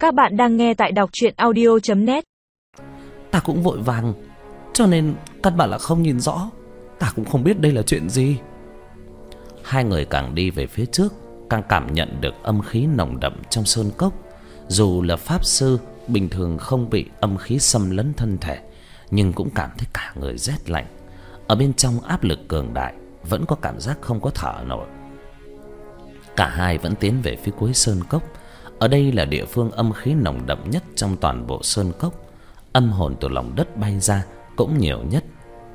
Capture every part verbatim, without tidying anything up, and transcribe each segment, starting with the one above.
Các bạn đang nghe tại đọc truyện audio chấm net. Ta cũng vội vàng, cho nên căn bản là không nhìn rõ. Ta cũng không biết đây là chuyện gì. Hai người càng đi về phía trước, càng cảm nhận được âm khí nồng đậm trong sơn cốc. Dù là pháp sư bình thường không bị âm khí xâm lấn thân thể, nhưng cũng cảm thấy cả người rét lạnh. Ở bên trong áp lực cường đại, vẫn có cảm giác không có thở nổi. Cả hai vẫn tiến về phía cuối sơn cốc. Ở đây là địa phương âm khí nồng đậm nhất trong toàn bộ sơn cốc. Âm hồn từ lòng đất bay ra cũng nhiều nhất.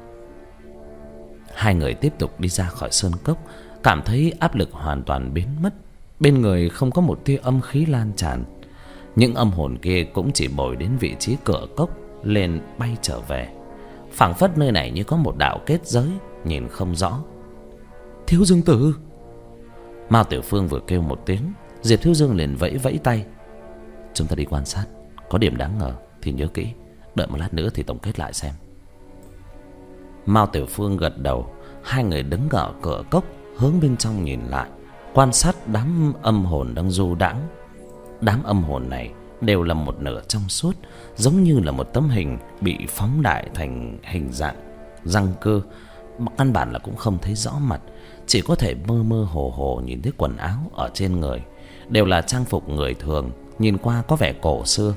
Hai người tiếp tục đi ra khỏi sơn cốc, cảm thấy áp lực hoàn toàn biến mất. Bên người không có một tia âm khí lan tràn. Những âm hồn kia cũng chỉ bồi đến vị trí cửa cốc lên bay trở về, phảng phất nơi này như có một đạo kết giới, nhìn không rõ. Thiếu Dương Tử! Mao Tiểu Phương vừa kêu một tiếng, Diệp Thiếu Dương liền vẫy vẫy tay. Chúng ta đi quan sát, có điểm đáng ngờ thì nhớ kỹ, đợi một lát nữa thì tổng kết lại xem. Mao Tiểu Phương gật đầu. Hai người đứng ở cửa cốc, hướng bên trong nhìn lại, quan sát đám âm hồn đang du đãng. Đám âm hồn này đều là một nửa trong suốt, giống như là một tấm hình bị phóng đại thành hình dạng răng cơ. Căn bản là cũng không thấy rõ mặt, chỉ có thể mơ mơ hồ hồ nhìn thấy quần áo ở trên người, đều là trang phục người thường, nhìn qua có vẻ cổ xưa.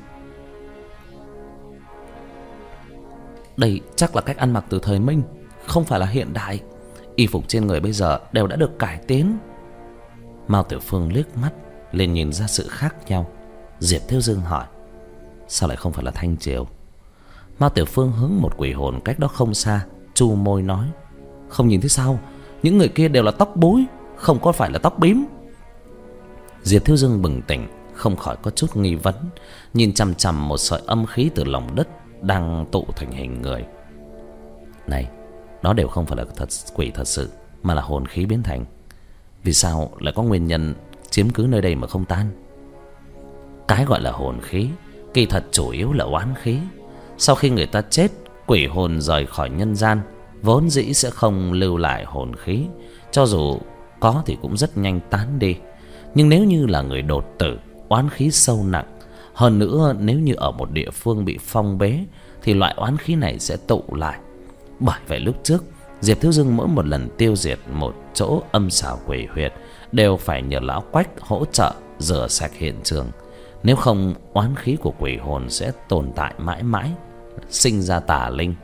Đây chắc là cách ăn mặc từ thời Minh, không phải là hiện đại. Y phục trên người bây giờ đều đã được cải tiến. Mao Tiểu Phương liếc mắt liền nhìn ra sự khác nhau. Diệp Thiếu Dương hỏi: sao lại không phải là Thanh Triều? Mao Tiểu Phương hướng một quỷ hồn cách đó không xa, chu môi nói: không nhìn thấy sao? Những người kia đều là tóc búi, không có phải là tóc bím. Diệp Thiếu Dương bừng tỉnh, không khỏi có chút nghi vấn, nhìn chằm chằm một sợi âm khí từ lòng đất đang tụ thành hình người. Này, đó đều không phải là thật quỷ thật sự, mà là hồn khí biến thành. Vì sao lại có nguyên nhân chiếm cứ nơi đây mà không tan? Cái gọi là hồn khí kỳ thật chủ yếu là oán khí. Sau khi người ta chết, quỷ hồn rời khỏi nhân gian vốn dĩ sẽ không lưu lại hồn khí, cho dù có thì cũng rất nhanh tán đi. Nhưng nếu như là người đột tử, oán khí sâu nặng, hơn nữa nếu như ở một địa phương bị phong bế, thì loại oán khí này sẽ tụ lại. Bởi vậy lúc trước Diệp Thiếu Dương mỗi một lần tiêu diệt một chỗ âm xảo quỷ huyệt đều phải nhờ lão Quách hỗ trợ rửa sạch hiện trường. Nếu không, oán khí của quỷ hồn sẽ tồn tại mãi mãi, sinh ra tà linh.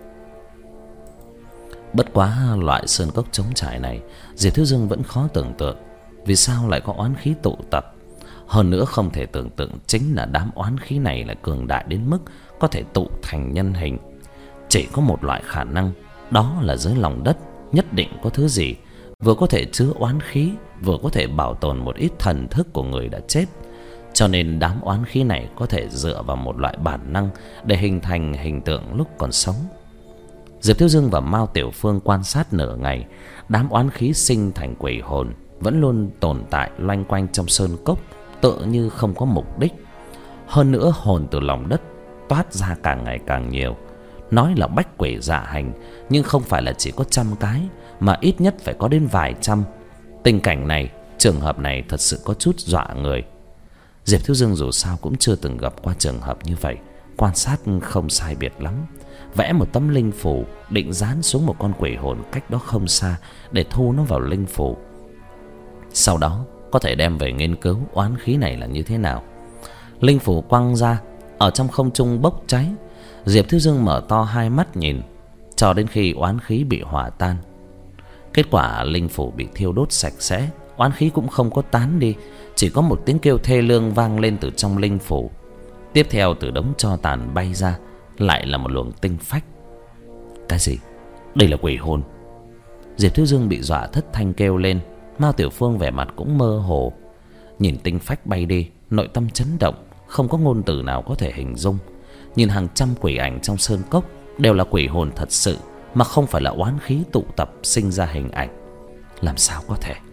Bất quá loại sơn cốc trống trải này, Diệp Thiếu Dương vẫn khó tưởng tượng vì sao lại có oán khí tụ tập. Hơn nữa không thể tưởng tượng chính là đám oán khí này lại cường đại đến mức có thể tụ thành nhân hình. Chỉ có một loại khả năng, đó là dưới lòng đất nhất định có thứ gì vừa có thể chứa oán khí, vừa có thể bảo tồn một ít thần thức của người đã chết. Cho nên đám oán khí này có thể dựa vào một loại bản năng để hình thành hình tượng lúc còn sống. Diệp Thiếu Dương và Mao Tiểu Phương quan sát nửa ngày, đám oán khí sinh thành quỷ hồn vẫn luôn tồn tại loanh quanh trong sơn cốc, tựa như không có mục đích. Hơn nữa hồn từ lòng đất toát ra càng ngày càng nhiều. Nói là bách quỷ dạ hành, nhưng không phải là chỉ có trăm cái, mà ít nhất phải có đến vài trăm. Tình cảnh này, trường hợp này thật sự có chút dọa người. Diệp Thiếu Dương dù sao cũng chưa từng gặp qua trường hợp như vậy, quan sát không sai biệt lắm. Vẽ một tấm linh phù, định dán xuống một con quỷ hồn cách đó không xa để thu nó vào linh phù. Sau đó có thể đem về nghiên cứu oán khí này là như thế nào. Linh phù quăng ra, ở trong không trung bốc cháy. Diệp Thiếu Dương mở to hai mắt nhìn, cho đến khi oán khí bị hỏa tan. Kết quả linh phù bị thiêu đốt sạch sẽ, oán khí cũng không có tán đi, chỉ có một tiếng kêu thê lương vang lên từ trong linh phù. Tiếp theo từ đống tro tàn bay ra lại là một luồng tinh phách. Cái gì? Đây là quỷ hồn? Diệp Thiếu Dương bị dọa thất thanh kêu lên. Mao Tiểu Phương vẻ mặt cũng mơ hồ, nhìn tinh phách bay đi, nội tâm chấn động, không có ngôn từ nào có thể hình dung. Nhìn hàng trăm quỷ ảnh trong sơn cốc đều là quỷ hồn thật sự, mà không phải là oán khí tụ tập sinh ra hình ảnh. Làm sao có thể?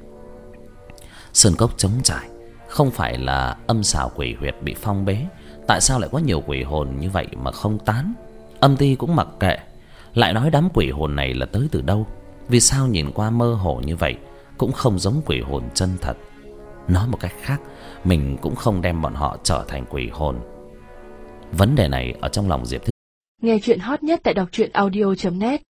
Sơn cốc trống trải, không phải là âm xảo quỷ huyệt bị phong bế, tại sao lại có nhiều quỷ hồn như vậy mà không tán? Âm ty cũng mặc kệ. Lại nói đám quỷ hồn này là tới từ đâu? Vì sao nhìn qua mơ hồ như vậy, cũng không giống quỷ hồn chân thật? Nói một cách khác, mình cũng không đem bọn họ trở thành quỷ hồn. Vấn đề này ở trong lòng Diệp Thư. Nghe chuyện hot nhất tại đọc truyện audio chấm net.